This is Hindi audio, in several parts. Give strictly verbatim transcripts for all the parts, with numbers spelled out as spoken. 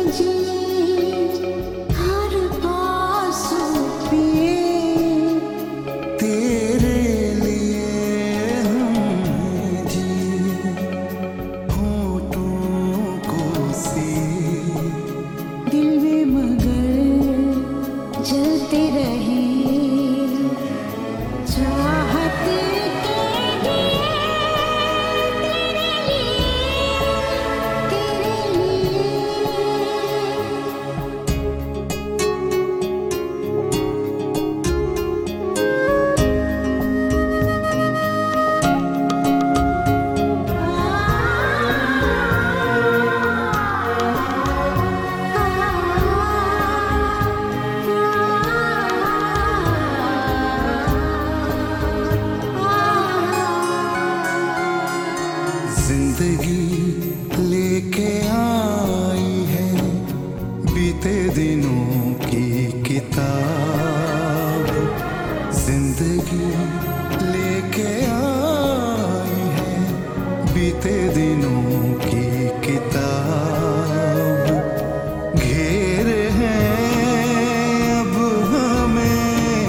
जिंदगी लेके आई है बीते दिनों की किताब। जिंदगी लेके आई है बीते दिनों की किताब। घेरे हैं अब हमें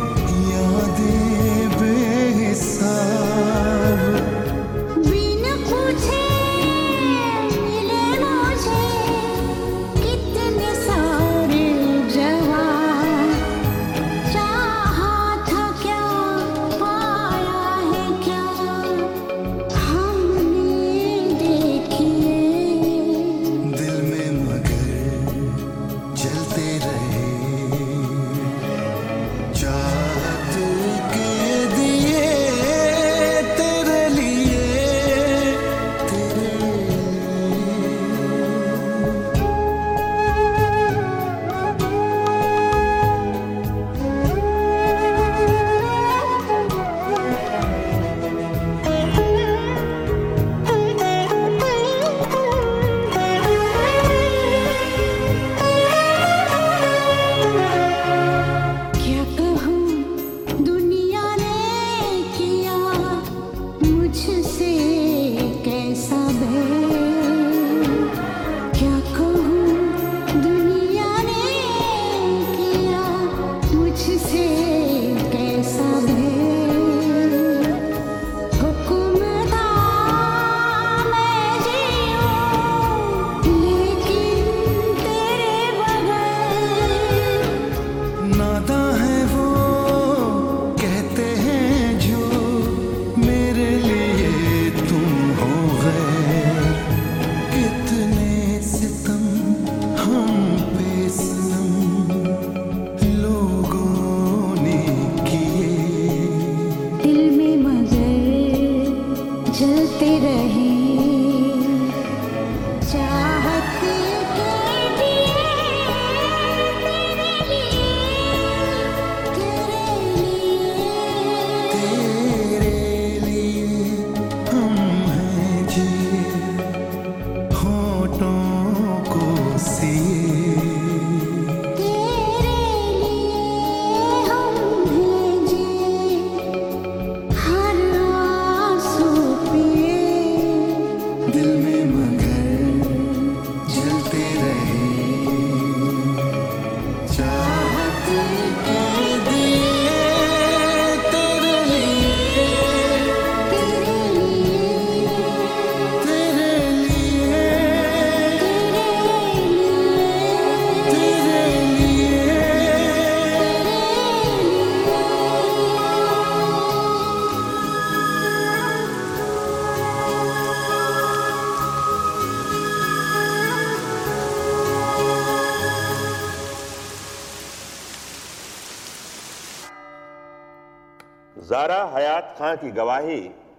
यादें बेहिसाब। चलते रहे चाहत के दिए तेरे लिए तेरे लिए हम हैं जिए होठों को सिए। तेरे लिए हम हैं जिए हर आंसू पिए। दिल में मगर जलते रहे चाहत के दिए तेरे लिए तेरे लिए तेरे लिए तेरे लिए। ज़ारा हयात खां की गवाही